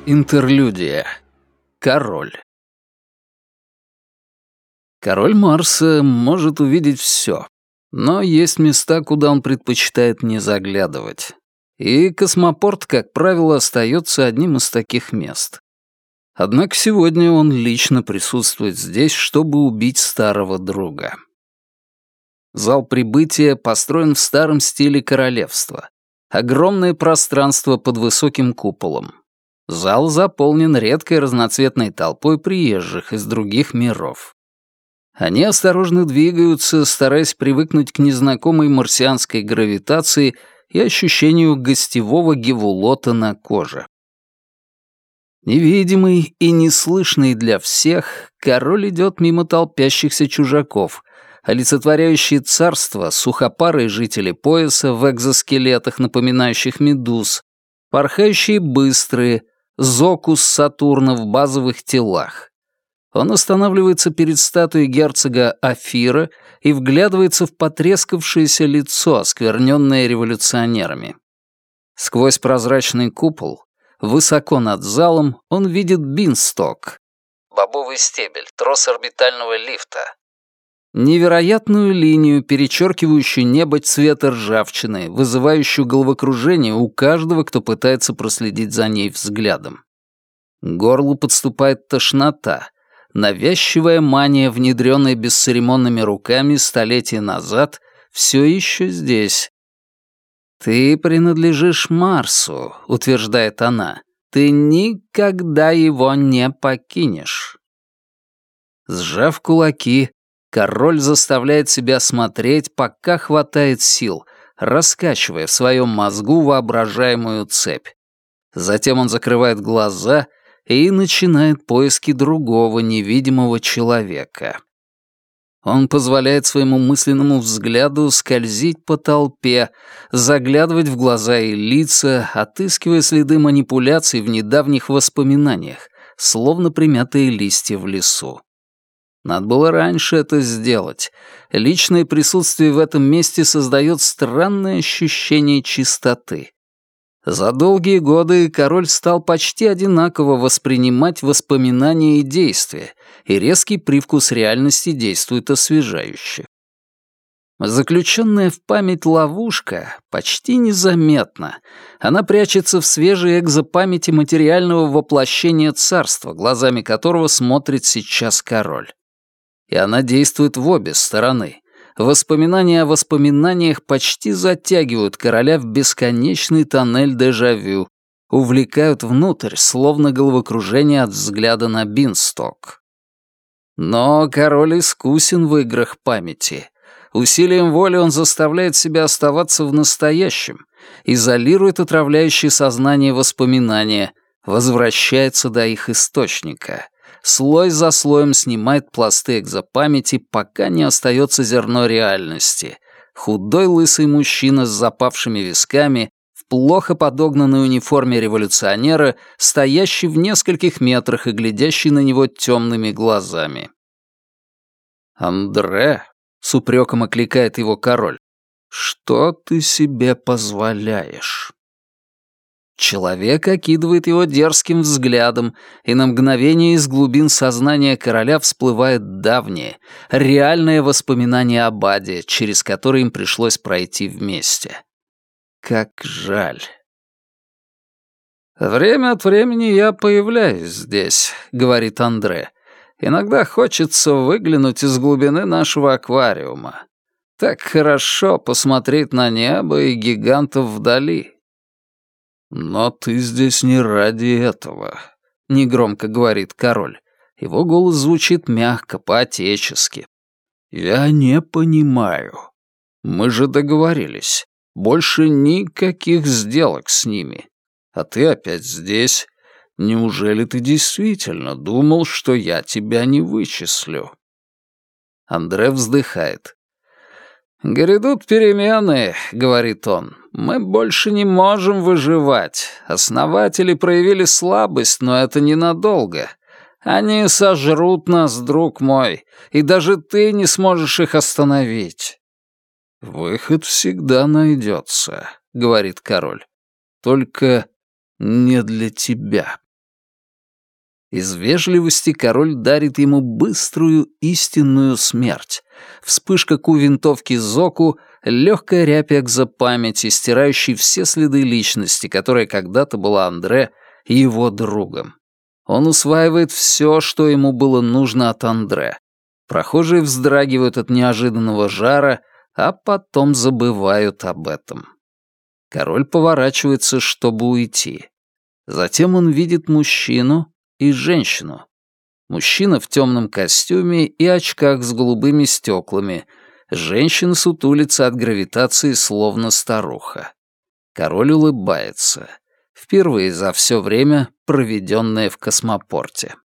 Интерлюдия. Король. Король Марса может увидеть все, но есть места, куда он предпочитает не заглядывать. И космопорт, как правило, остается одним из таких мест. Однако сегодня он лично присутствует здесь, чтобы убить старого друга. Зал прибытия построен в старом стиле королевства. Огромное пространство под высоким куполом. Зал заполнен редкой разноцветной толпой приезжих из других миров. Они осторожно двигаются, стараясь привыкнуть к незнакомой марсианской гравитации и ощущению гостевого гевулота на коже. Невидимый и неслышный для всех, король идет мимо толпящихся чужаков, олицетворяющие царство сухопарые жители пояса в экзоскелетах, напоминающих медуз, порхающие быстрые, Зокус Сатурна в базовых телах. Он останавливается перед статуей герцога Афира и вглядывается в потрескавшееся лицо, оскверненное революционерами. Сквозь прозрачный купол, высоко над залом, он видит бинсток — бобовый стебель, трос орбитального лифта. Невероятную линию, перечеркивающую небо цвета ржавчины, вызывающую головокружение у каждого, кто пытается проследить за ней взглядом. К горлу подступает тошнота, навязчивая мания, внедренная бесцеремонными руками столетия назад, все еще здесь. «Ты принадлежишь Марсу», — утверждает она. «Ты никогда его не покинешь». Сжав кулаки, король заставляет себя смотреть, пока хватает сил, раскачивая в своем мозгу воображаемую цепь. Затем он закрывает глаза и начинает поиски другого невидимого человека. Он позволяет своему мысленному взгляду скользить по толпе, заглядывать в глаза и лица, отыскивая следы манипуляций в недавних воспоминаниях, словно примятые листья в лесу. Надо было раньше это сделать. Личное присутствие в этом месте создает странное ощущение чистоты. За долгие годы король стал почти одинаково воспринимать воспоминания и действия, и резкий привкус реальности действует освежающе. Заключенная в память ловушка почти незаметна. Она прячется в свежей экзопамяти материального воплощения царства, глазами которого смотрит сейчас король. И она действует в обе стороны. Воспоминания о воспоминаниях почти затягивают короля в бесконечный тоннель дежавю, увлекают внутрь, словно головокружение от взгляда на бинсток. Но король искусен в играх памяти. Усилием воли он заставляет себя оставаться в настоящем, изолирует отравляющие сознание воспоминания, возвращается до их источника. Слой за слоем снимает пласты экзопамяти, пока не остается зерно реальности. Худой лысый мужчина с запавшими висками, в плохо подогнанной униформе революционера, стоящий в нескольких метрах и глядящий на него темными глазами. «Андре», — с упреком окликает его король, — «что ты себе позволяешь?» Человек окидывает его дерзким взглядом, и на мгновение из глубин сознания короля всплывает давнее, реальное воспоминание об аде, через которое им пришлось пройти вместе. Как жаль. «Время от времени я появляюсь здесь», — говорит Андре. «Иногда хочется выглянуть из глубины нашего аквариума. Так хорошо посмотреть на небо и гигантов вдали». «Но ты здесь не ради этого», — негромко говорит король. Его голос звучит мягко, по-отечески. «Я не понимаю. Мы же договорились. Больше никаких сделок с ними. А ты опять здесь. Неужели ты действительно думал, что я тебя не вычислю?» Андре вздыхает. «Грядут перемены», — говорит он. «Мы больше не можем выживать. Основатели проявили слабость, но это ненадолго. Они сожрут нас, друг мой, и даже ты не сможешь их остановить». «Выход всегда найдется», — говорит король. «Только не для тебя». Из вежливости король дарит ему быструю истинную смерть. Вспышка Ку винтовки Зоку, легкая рябь экзопамяти, стирающей все следы личности, которая когда-то была Андре и его другом. Он усваивает все, что ему было нужно от Андре. Прохожие вздрагивают от неожиданного жара, а потом забывают об этом. Король поворачивается, чтобы уйти. Затем он видит мужчину и женщину. Мужчина в темном костюме и очках с голубыми стеклами. Женщина сутулится от гравитации, словно старуха. Король улыбается. Впервые за все время, проведенное в космопорте.